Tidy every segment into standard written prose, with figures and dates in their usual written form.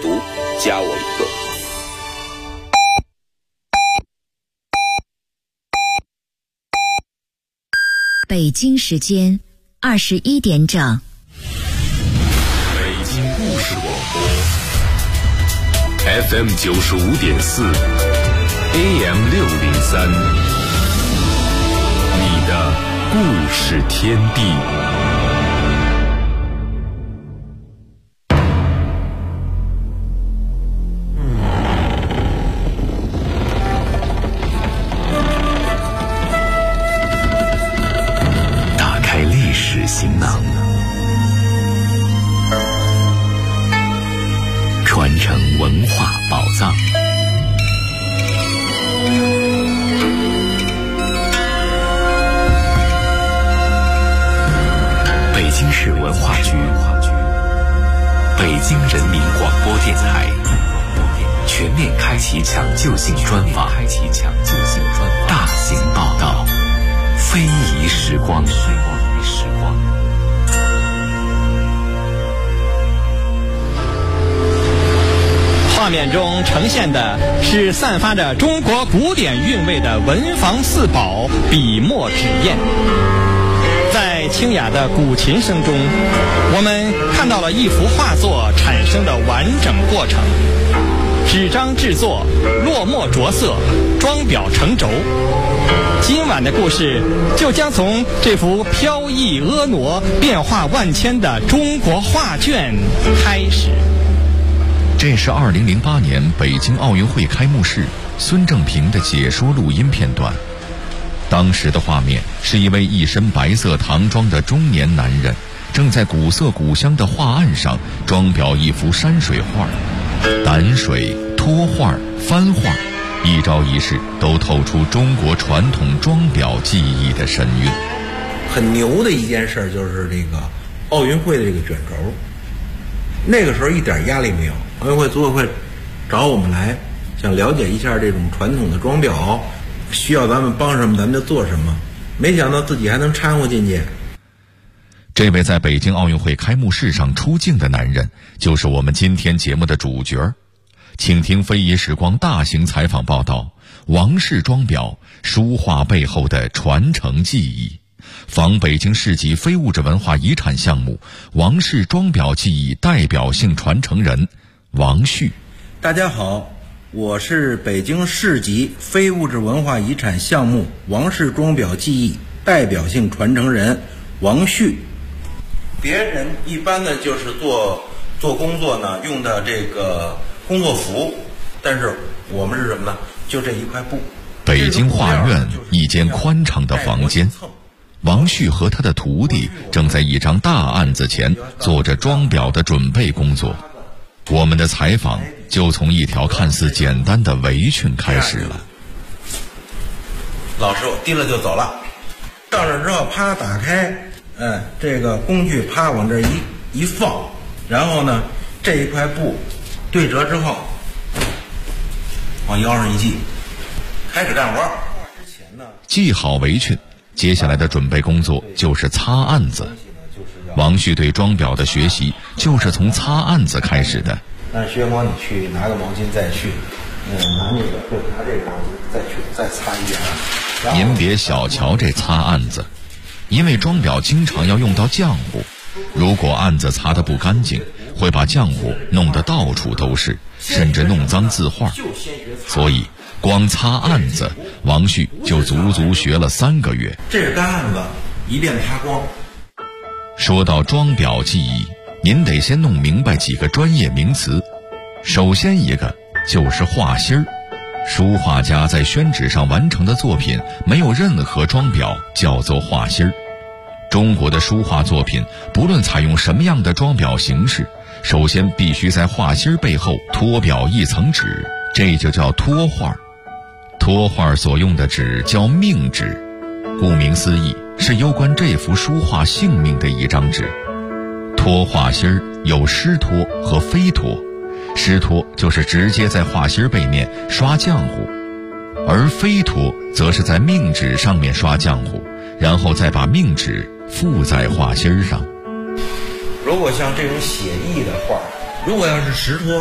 读，加我一个。 北京时间21点整。 北京故事广播 FM 95.4 AM 603，你的故事天地。打开历史行囊，传承文化宝藏。北京市文化局、北京人民广播电台全面开启抢救性专访，大型报道，非遗时光。 画面中呈现的是散发着中国古典韵味的文房四宝笔墨纸砚。在清雅的古琴声中，我们看到了一幅画作产生的完整过程：纸张制作、落墨着色、装裱成轴。今晚的故事就将从这幅飘逸婀娜、变化万千的中国画卷开始。 这是2008年北京奥运会开幕式孙正平的解说录音片段。当时的画面是一位一身白色唐装的中年男人，正在古色古香的画案上装裱一幅山水画，掸水、托画、翻画，一招一式都透出中国传统装裱技艺的神韵。 很牛的一件事就是这个奥运会的这个卷轴，那个时候一点压力没有，奥运会组委会找我们来，想了解一下这种传统的装裱，需要咱们帮什么咱们就做什么，没想到自己还能掺和进去。 这位在北京奥运会开幕式上出镜的男人，就是我们今天节目的主角。请听非遗时光大型采访报道，王氏装裱书画背后的传承技艺，仿北京市级非物质文化遗产项目王氏装裱技艺代表性传承人王旭。 大家好，我是北京市级非物质文化遗产项目王氏装裱技艺代表性传承人王旭。别人一般呢就是做工作呢用的这个工作服，但是我们是什么呢？就这一块布。 北京画院一间宽敞的房间，王旭和他的徒弟正在一张大案子前做着装裱的准备工作。我们的采访就从一条看似简单的围裙开始了。 老师傅提了就走了，到这之后啪打开，这个工具啪往这一放，然后呢这一块布对折之后往腰上一系，开始干活。 系好围裙，接下来的准备工作就是擦案子。王旭对装裱的学习就是从擦案子开始的。 让薛光你去拿个毛巾再去，拿那个对，拿这个毛巾再去再擦一遍。 您别小瞧这擦案子，因为装裱经常要用到浆糊，如果案子擦得不干净，会把浆糊弄得到处都是，甚至弄脏字画。所以光擦案子，王旭就足足学了3个月。 这是干案子，一遍擦光。 说到装裱技艺，您得先弄明白几个专业名词。首先一个就是画心儿，书画家在宣纸上完成的作品没有任何装裱，叫做画心儿。中国的书画作品不论采用什么样的装裱形式，首先必须在画心儿背后托裱一层纸，这就叫托画。托画所用的纸叫命纸，顾名思义，是有关这幅书画性命的一张纸。托画心儿有湿托和飞托，湿托就是直接在画心儿背面刷浆糊，而飞托则是在命纸上面刷浆糊，然后再把命纸附在画心儿上。 如果像这种写意的画，如果要是实托，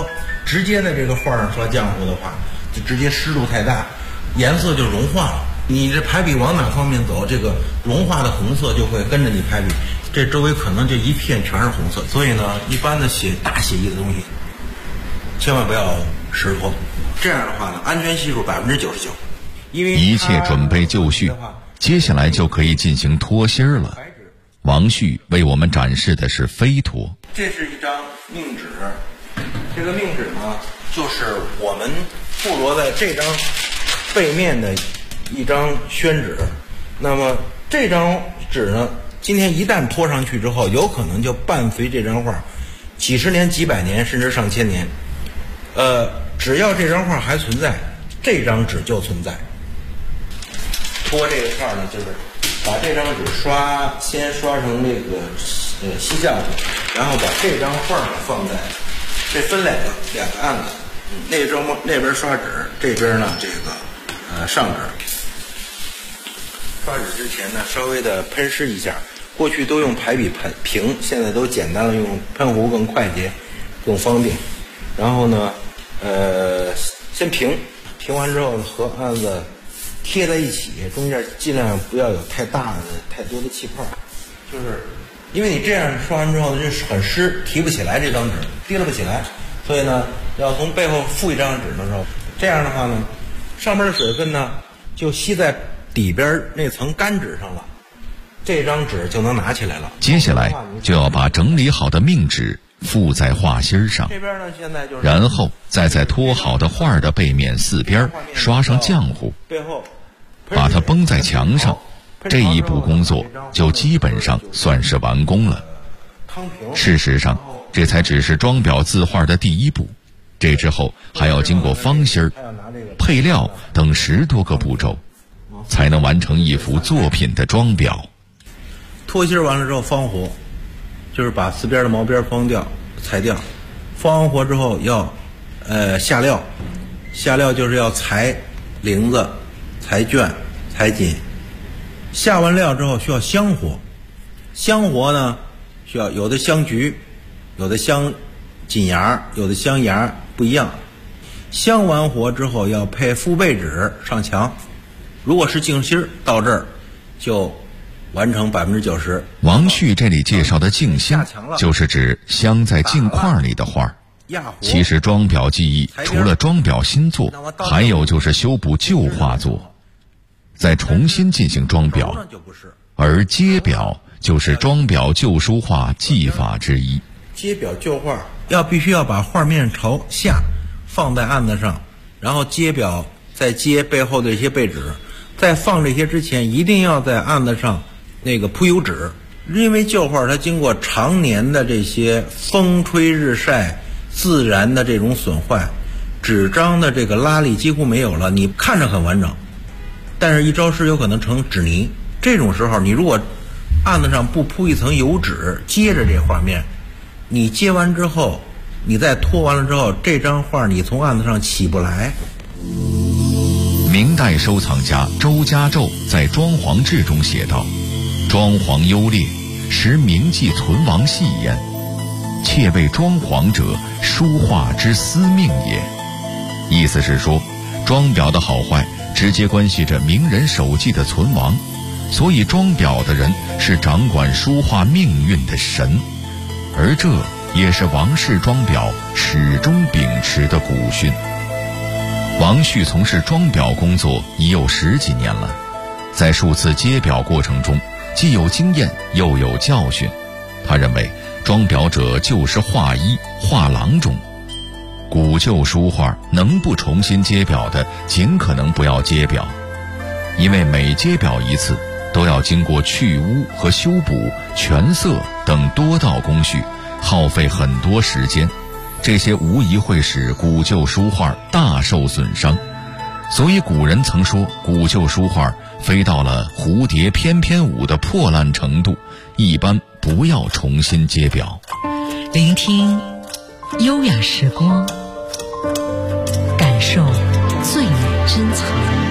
直接在这个画上刷浆糊的话，就直接湿度太大，颜色就融化了。你这排笔往哪方面走，这个融化的红色就会跟着你排笔，这周围可能就一片全是红色。所以呢，一般的大写意的东西，千万不要实脱。这样的话呢，安全系数99%。因为一切准备就绪，接下来就可以进行脱芯儿了。王旭为我们展示的是飞脱。 这是一张命纸，这个命纸呢，就是我们附着在这张背面的一张宣纸。那么这张纸呢，今天一旦拖上去之后，有可能就伴随这张画几十年、几百年，甚至上千年。只要这张画还存在，这张纸就存在。脱这个画呢，就是把这张纸先刷成那个锡匠纸，然后把这张画呢放在，这分两个案子，那边刷纸，这边呢这个上纸。刷纸之前呢，稍微的喷湿一下。过去都用排笔平，现在都简单了，用喷壶更快捷，更方便。然后呢，先平完之后和案子贴在一起，中间尽量不要有太多的气泡，就是因为你这样刷完之后就很湿，提不起来这张纸，提了不起来，所以呢，要从背后附一张纸的时候，这样的话呢，上面的水分呢就吸在底边那层干纸上了，这张纸就能拿起来了。 接下来就要把整理好的命纸附在画芯上， 这边呢现在就是然后再在脱好的画的背面四边刷上浆糊， 背后把它绷在墙上。这一步工作就基本上算是完工了。事实上，这才只是装裱字画的第一步，这之后还要经过方芯、配料等10多个步骤，才能完成一幅作品的装裱。 脱芯完了之后方活，就是把四边的毛边方掉、裁掉。方完活之后要下料，下料就是要裁绫子、裁卷、裁锦。下完料之后需要香活，香活呢需要有的香菊，有的香锦芽，有的香芽，不一样。香完活之后要配复背纸上墙，如果是净芯到这儿就完成90%。 王旭这里介绍的净芯，就是指镶在镜框里的画。其实装裱技艺除了装裱新作，还有就是修补旧画作，再重新进行装裱，而揭裱就是装裱旧书画技法之一。 揭裱旧画必须要把画面朝下放在案子上，然后揭裱，再揭背后的一些背纸。在放这些之前，一定要在案子上那个铺油纸，因为旧画它经过常年的这些风吹日晒、自然的这种损坏，纸张的这个拉力几乎没有了，你看着很完整，但是一招湿有可能成纸泥。这种时候你如果案子上不铺一层油纸接着这画面，你接完之后你再脱完了之后，这张画你从案子上起不来。 明代收藏家周家胄在《装潢志》中写道：装潢优劣，实铭记存亡系焉，窃为装潢者书画之司命也。意思是说，装裱的好坏直接关系着名人手迹的存亡，所以装裱的人是掌管书画命运的神，而这也是王氏装裱始终秉持的古训。王旭从事装裱工作已有10几年了，在数次揭裱过程中，既有经验又有教训。他认为，装裱者就是画医、画郎中。古旧书画能不重新揭裱的，尽可能不要揭裱，因为每揭裱一次，都要经过去污和修补、全色等多道工序，耗费很多时间。这些无疑会使古旧书画大受损伤，所以古人曾说，古旧书画飞到了蝴蝶翩翩舞的破烂程度，一般不要重新揭裱。 聆听优雅时光，感受最美珍藏。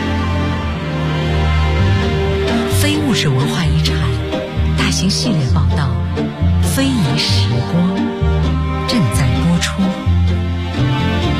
非物质文化遗产大型系列报道《非遗时光》正在播出。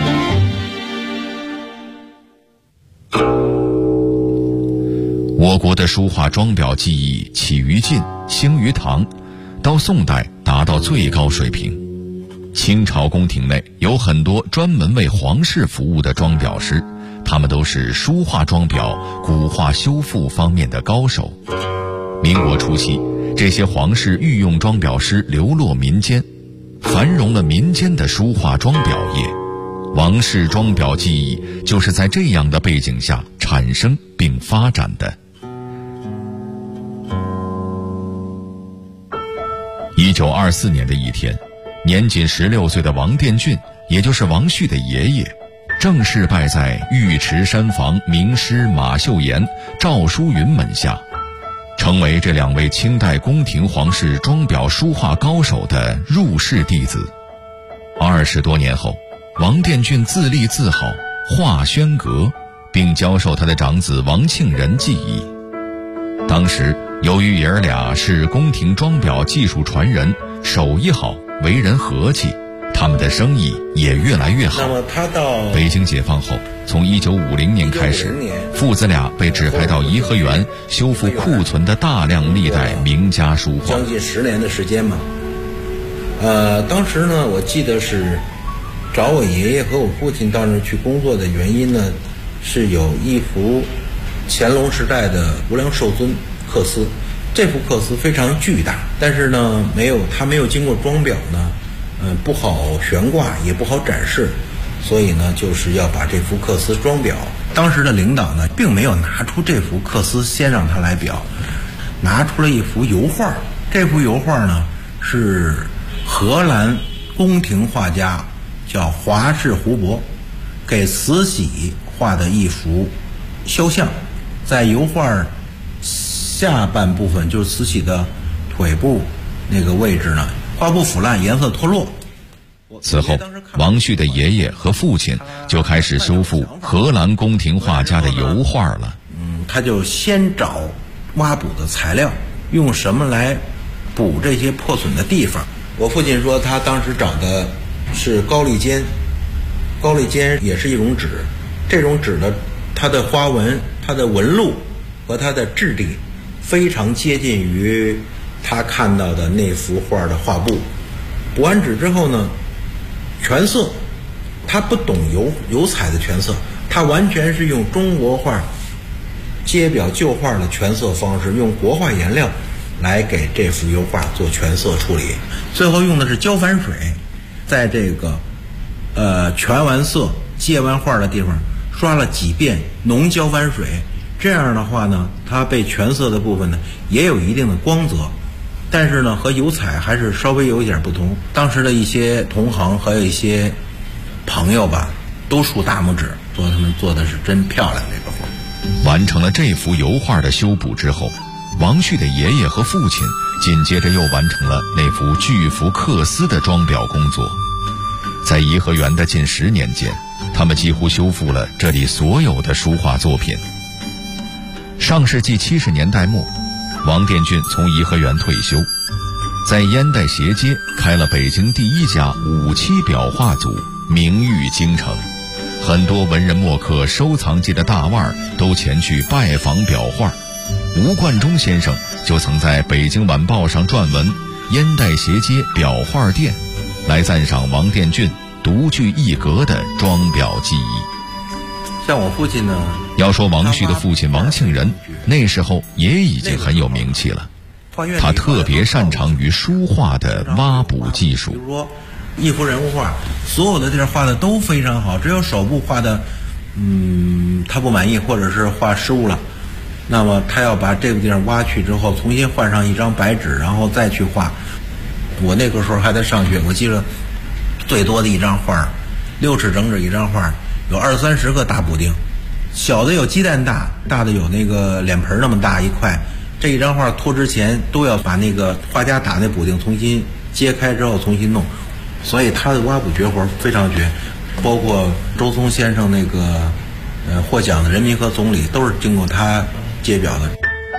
国的书画装裱技艺起于晋，兴于唐，到宋代达到最高水平。清朝宫廷内有很多专门为皇室服务的装裱师，他们都是书画装裱、古画修复方面的高手。民国初期，这些皇室御用装裱师流落民间，繁荣了民间的书画装裱业。王氏装裱技艺就是在这样的背景下产生并发展的。1924年的一天，年仅16岁的王殿俊，也就是王旭的爷爷，正式拜在尉迟山房名师马秀妍、赵淑云门下，成为这2位清代宫廷皇室装裱书画高手的入室弟子。20多年后，王殿俊自立自好，画轩阁，并教授他的长子王庆仁技艺。当时由于爷儿俩是宫廷装裱技术传人，手艺好，为人和气，他们的生意也越来越好。 那么他到北京解放后，从1950年开始，父子俩被指派到颐和园修复库存的大量历代名家书画， 将近10年的时间嘛。当时呢，我记得是找我爷爷和我父亲到那儿去工作的原因呢，是有一幅乾隆时代的无量寿尊刻丝。这幅刻丝非常巨大，但是呢，它没有经过装裱呢，不好悬挂，也不好展示，所以呢，就是要把这幅刻丝装裱。当时的领导呢，并没有拿出这幅刻丝先让他来裱，拿出了一幅油画。这幅油画呢，是荷兰宫廷画家叫华氏胡伯给慈禧画的一幅肖像，在油画下半部分，就是慈禧的腿部那个位置呢，画布腐烂，颜色脱落。 此后，王旭的爷爷和父亲就开始修复荷兰宫廷画家的油画了。 他就先找挖补的材料，用什么来补这些破损的地方。我父亲说，他当时找的是高丽笺，高丽笺也是一种纸，这种纸呢，它的花纹、它的纹路和它的质地非常接近于他看到的那幅画的画布。补完纸之后呢，全色，他不懂油彩的全色，他完全是用中国画揭表旧画的全色方式，用国画颜料来给这幅油画做全色处理。最后用的是焦矾水，在这个全完色揭完画的地方刷了几遍浓焦矾水，这样的话呢，它被全色的部分呢也有一定的光泽，但是呢和油彩还是稍微有一点不同。当时的一些同行还有一些朋友吧，都竖大拇指，说他们做的是真漂亮这个画。 完成了这幅油画的修补之后，王旭的爷爷和父亲紧接着又完成了那幅巨幅刻丝的装裱工作。在颐和园的近10年间，他们几乎修复了这里所有的书画作品。上世纪70年代末，王殿俊从颐和园退休，在烟袋斜街开了北京第1家5期裱画组，名誉京城。很多文人墨客、收藏界的大腕都前去拜访裱画。吴冠中先生就曾在北京晚报上撰文烟袋斜街裱画店，来赞赏王殿俊独具一格的装裱技艺。 像我父亲呢， 要说王旭的父亲王庆仁那时候也已经很有名气了，他特别擅长于书画的挖补技术。 比如说一幅人物画，所有的地儿画的都非常好，只有手部画的他不满意或者是画失误了，那么他要把这个地方挖去之后，重新换上一张白纸，然后再去画。我那个时候还在上学，我记得最多的一张画6尺整纸一张画，有20-30个大补丁，小的有鸡蛋大，大的有那个脸盆那么大一块。这一张画脱之前都要把那个画家打那补丁重新揭开之后重新弄，所以他的挖补绝活非常绝。包括周松先生那个获奖的人民和总理都是经过他揭表的。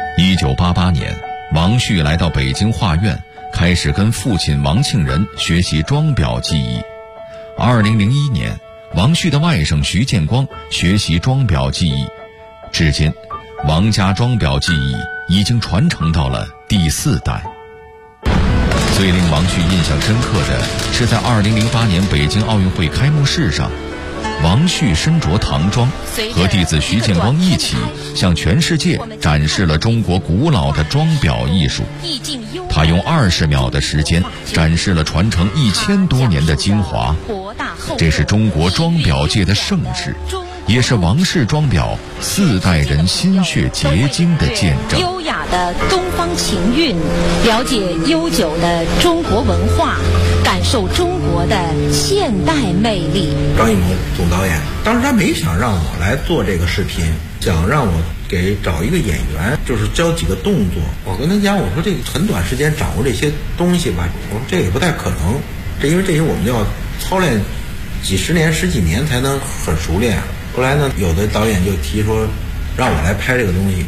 1988年，王旭来到北京画院，开始跟父亲王庆仁学习装裱技艺。2001年，王旭的外甥徐建光学习装裱技艺。至今， 王家装裱技艺已经传承到了第4代。最令王旭印象深刻的是，在2008年北京奥运会开幕式上，王旭身着唐装，和弟子徐建光一起向全世界展示了中国古老的装裱艺术。他用20秒的时间展示了传承1000多年的精华，这是中国装裱界的盛世，也是王氏装裱4代人心血结晶的见证。 优雅的东方情韵，了解悠久的中国文化，感受中国的现代魅力。 张艺谋总导演当时他没想让我来做这个视频，想让我给找一个演员，就是教几个动作。我跟他讲，我说这个很短时间掌握这些东西吧，我说这也不太可能，因为这些我们要操练几十年、10几年才能很熟练。后来呢，有的导演就提说让我来拍这个东西。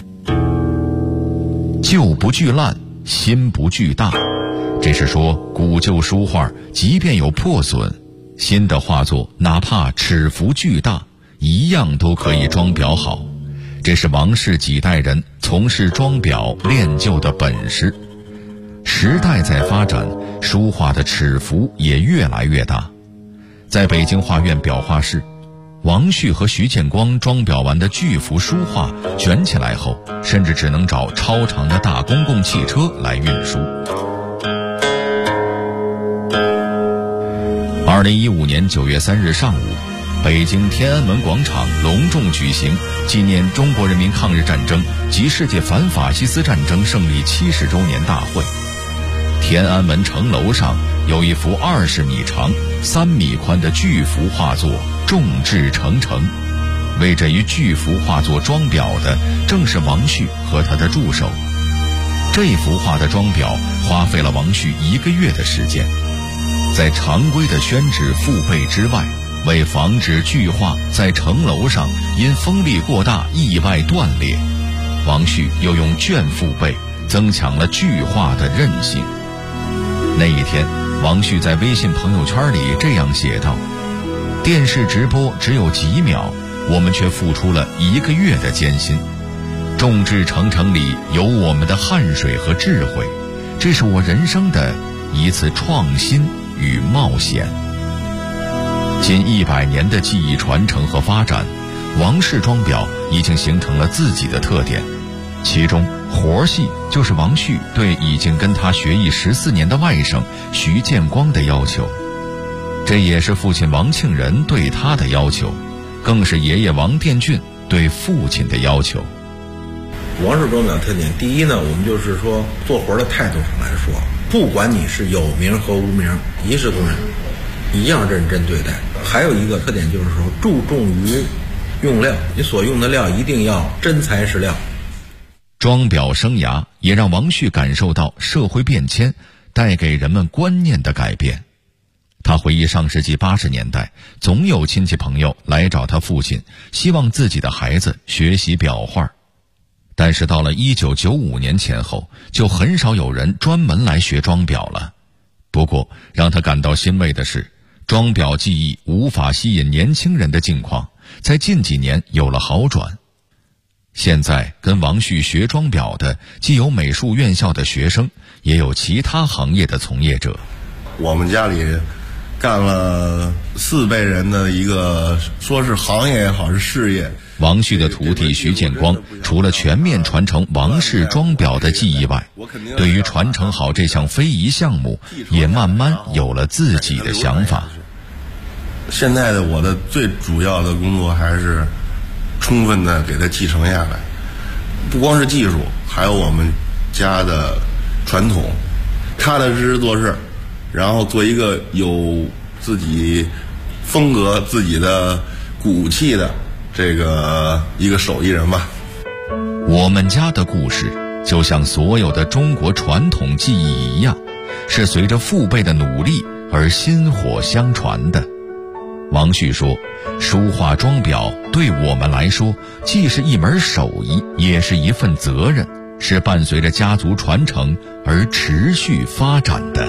旧不惧烂，新不惧大，这是说古旧书画即便有破损，新的画作哪怕尺幅巨大，一样都可以装裱好。这是王氏几代人从事装裱练就的本事。时代在发展，书画的尺幅也越来越大。在北京画院裱画室，王旭和徐建光装裱完的巨幅书画卷起来后，甚至只能找超长的大公共汽车来运输。2015年9月3日上午，北京天安门广场隆重举行纪念中国人民抗日战争及世界反法西斯战争胜利70周年大会。天安门城楼上有一幅20米长、3米宽的巨幅画作，众志成城。为这一巨幅画作装裱的正是王旭和他的助手。这幅画的装裱花费了王旭1个月的时间。在常规的宣纸覆背之外，为防止巨画在城楼上因风力过大意外断裂，王旭又用绢覆背，增强了巨画的韧性。那一天，王旭在微信朋友圈里这样写道：电视直播只有几秒，我们却付出了1个月的艰辛。众志成城里有我们的汗水和智慧，这是我人生的一次创新与冒险。近100年的技艺传承和发展，王氏装裱已经形成了自己的特点。其中活细就是王旭对已经跟他学艺14年的外甥徐建光的要求，这也是父亲王庆仁对他的要求，更是爷爷王殿俊对父亲的要求。 王氏装裱特点，第一呢，我们就是说做活的态度上来说，不管你是有名和无名，一视同仁，一样认真对待。还有一个特点就是说注重于用料，你所用的料一定要真材实料。 装裱生涯也让王旭感受到社会变迁带给人们观念的改变。他回忆上世纪80年代，总有亲戚朋友来找他父亲，希望自己的孩子学习裱画。但是到了1995年前后，就很少有人专门来学装裱了。不过让他感到欣慰的是，装裱技艺无法吸引年轻人的境况在近几年有了好转。现在跟王旭学装裱的既有美术院校的学生，也有其他行业的从业者。 我们家里干了4辈人的一个，说是行业也好，是事业。 王旭的徒弟徐建光除了全面传承王氏装裱的技艺外，对于传承好这项非遗项目也慢慢有了自己的想法。 现在的我的最主要的工作还是充分的给它继承下来，不光是技术，还有我们家的传统，踏踏实实做事，然后做一个有自己风格、自己的骨气的这个一个手艺人吧。 我们家的故事就像所有的中国传统技艺一样，是随着父辈的努力而薪火相传的。王旭说，书画装裱对我们来说既是一门手艺，也是一份责任，是伴随着家族传承而持续发展的。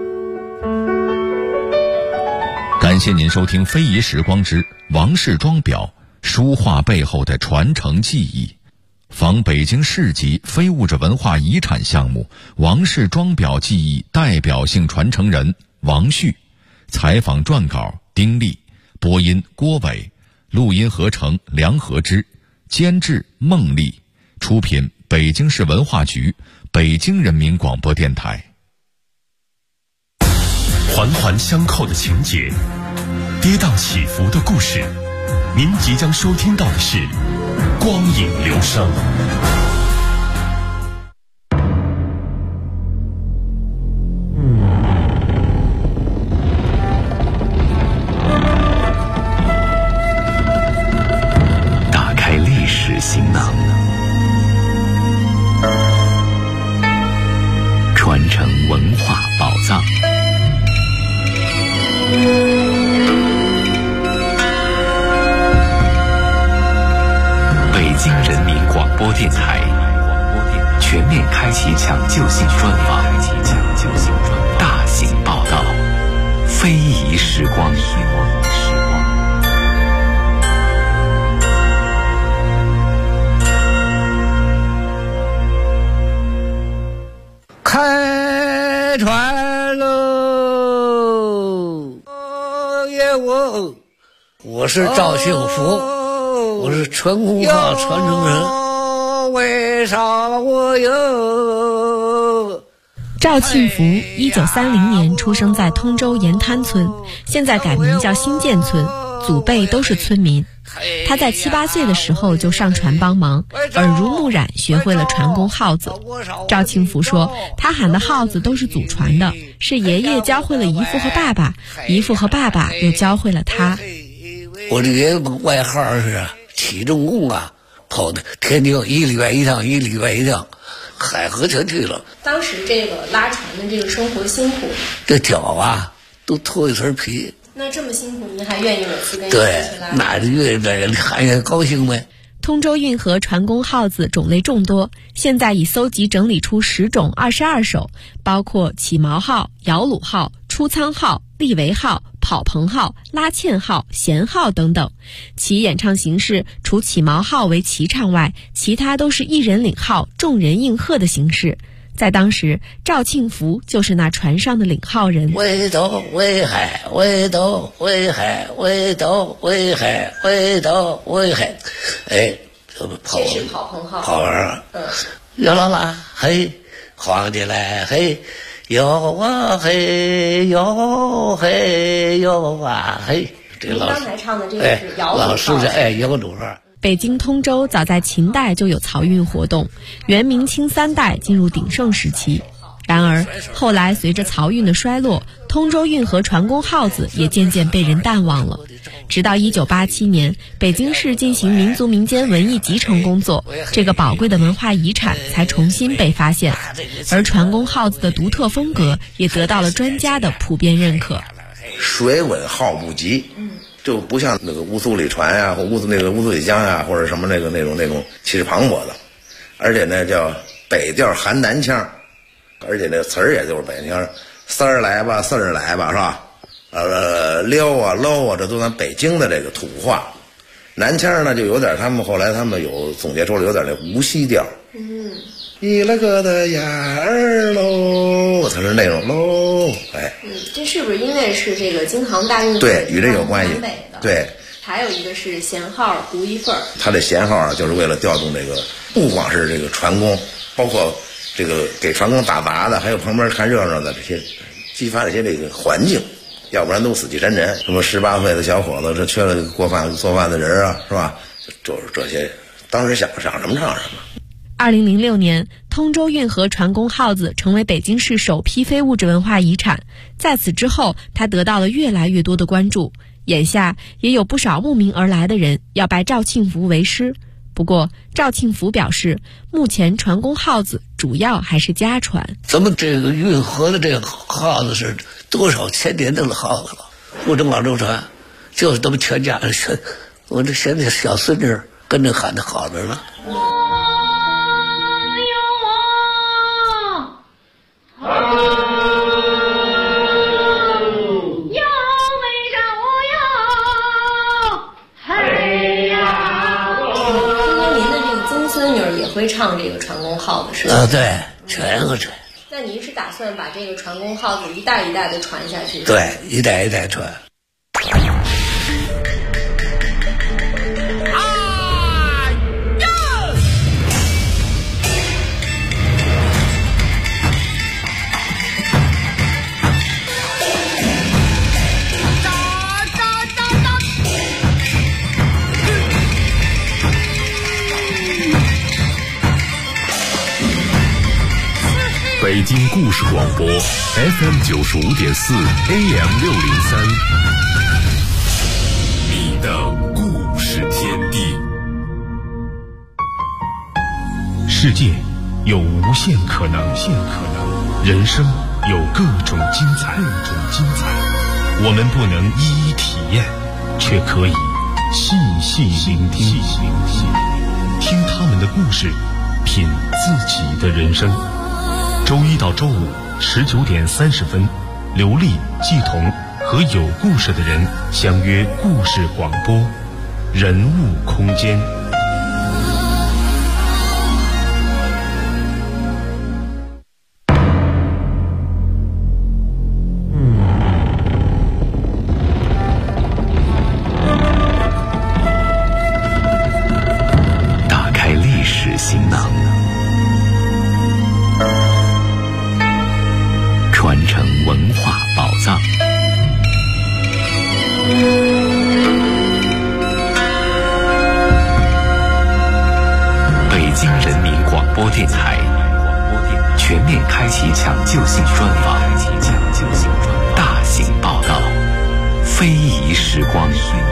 感谢您收听《非遗时光之王氏装裱书画背后的传承技艺》， 访北京市级非物质文化遗产项目王氏装裱技艺代表性传承人王旭，采访撰稿丁力，播音郭伟，录音合成梁和之，监制孟丽，出品北京市文化局、北京人民广播电台。 环环相扣的情节，跌宕起伏的故事，您即将收听到的是光影流声。打开历史行囊，传承文化宝藏。北京人民广播电台全面开启抢救性专访，大型报道，非遗时光。 开船喽！我是赵幸福，我是传功号传承人。为啥我有？ 赵庆福1930年出生在通州盐滩村，现在改名叫新建村，祖辈都是村民。他在7、8岁的时候就上船帮忙，耳濡目染学会了传功号子。赵庆福说，他喊的号子都是祖传的，是爷爷教会了姨父和爸爸，姨父和爸爸又教会了他。 我的爷爷外号是体重工啊，跑的天津1礼拜1趟，1礼拜1趟，海河全去了。 当时这个拉船的这个生活辛苦， 这脚啊都脱一层皮。 那这么辛苦，您还愿意每次跟对，那就愿意喊也高兴呗。 通州运河传功号子种类众多，现在已搜集整理出10种22首，包括起锚号、摇橹号、出舱号、立桅号、跑棚号、拉纤号、弦号等等。其演唱形式除起锚号为齐唱外，其他都是一人领号，众人应和的形式。在当时，赵庆福就是那船上的领号人。 围斗围海，围斗围海，围斗围海，围斗围海。哎，这是跑棚号。 跑完，摇啦啦嘿，晃起来嘿，摇啊嘿，摇嘿摇啊嘿。这您刚才唱的这个是摇橹号。 老师是摇橹号。 北京通州早在秦代就有漕运活动，元明清3代进入鼎盛时期。然而后来随着漕运的衰落，通州运河传功号子也渐渐被人淡忘了。直到1987年，北京市进行民族民间文艺集成工作，这个宝贵的文化遗产才重新被发现，而传功号子的独特风格也得到了专家的普遍认可。 水稳号不急，就不像那个乌苏里船呀，或乌苏里江呀，或者什么那种气势磅礴的，而且呢叫北调含南腔，而且那词儿也就是北腔，丝儿来吧，四儿来吧，是吧？溜啊搂啊，这都咱北京的这个土话。南腔呢就有点，后来他们有总结出了有点那无锡调。一了个的眼儿喽，它是那种喽，哎。 这是不是因为是这个京杭大运河？ 对，与这有关系。对。 还有一个是弦号独一份儿。 它这弦号啊，就是为了调动这个，不光是这个船工，包括这个给船工打杂的，还有旁边看热闹的这些，激发这些这个环境，要不然都死气沉沉。什么18岁的小伙子，这缺了做饭的人啊，是吧？就是这些，当时想什么唱什么。 2006年，通州运河传功号子成为北京市首批非物质文化遗产。在此之后，它得到了越来越多的关注。眼下也有不少慕名而来的人要拜赵庆福为师。不过，赵庆福表示，目前传功号子主要还是家传。 咱们这个运河的这个号子是多少千年的号子了，不争往周传，就是咱们全家人学。我这现在小孙女跟着喊的好着呢。 会唱这个传功号子是吧？ 对，全会吹。 那您是打算把这个传功号子一代一代的传下去？ 对，一代一代传。 北京故事广播 FM 95.4 AM 603，你的故事天地。世界有无限可能，人生有各种精彩。我们不能一一体验，却可以细细聆听，听他们的故事，品自己的人生。周一到周五19点30分，刘丽、季彤和有故事的人相约故事广播，人物空间。 打开历史行囊，传承文化宝藏。北京人民广播电台全面开启抢救性专访，大型报道，非遗时光。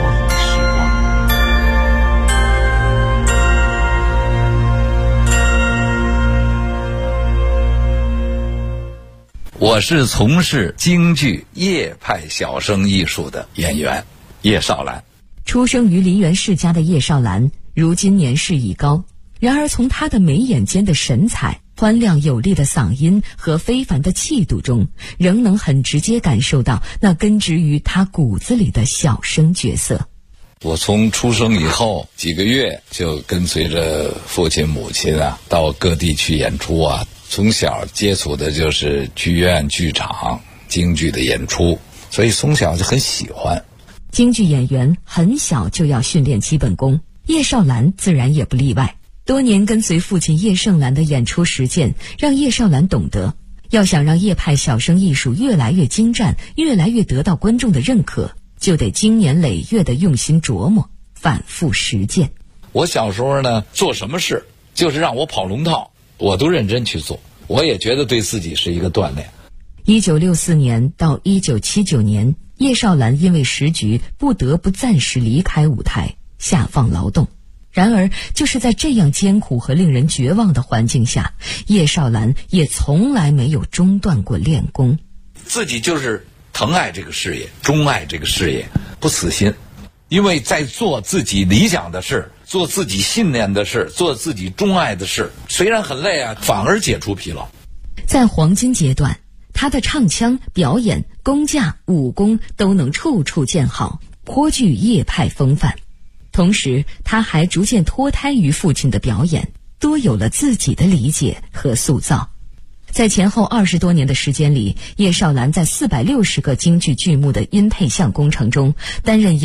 我是从事京剧叶派小生艺术的演员叶绍兰。 出生于梨园世家的叶绍兰，如今年事已高，然而从他的眉眼间的神采、欢亮有力的嗓音和非凡的气度中，仍能很直接感受到那根植于他骨子里的小生角色。 我从出生以后几个月就跟随着父亲母亲到各地去演出从小接触的就是剧院剧场京剧的演出，所以从小就很喜欢。 京剧演员很小就要训练基本功，叶绍兰自然也不例外。多年跟随父亲叶盛兰的演出实践，让叶绍兰懂得，要想让叶派小生艺术越来越精湛，越来越得到观众的认可，就得经年累月的用心琢磨，反复实践。 我小时候呢，做什么事就是让我跑龙套，我都认真去做，我也觉得对自己是一个锻炼。 1964年到1979年，叶绍兰因为时局不得不暂时离开舞台，下放劳动。然而就是在这样艰苦和令人绝望的环境下，叶绍兰也从来没有中断过练功。 自己就是疼爱这个事业，钟爱这个事业，不死心。因为在做自己理想的事，做自己信念的事，做自己钟爱的事，虽然很累反而解除疲劳。 在黄金阶段，他的唱腔、表演、功架、武功都能处处见好，颇具叶派风范。同时他还逐渐脱胎于父亲的表演，多有了自己的理解和塑造。在前后20多年的时间里，叶绍兰在460个京剧剧目的音配像工程中担任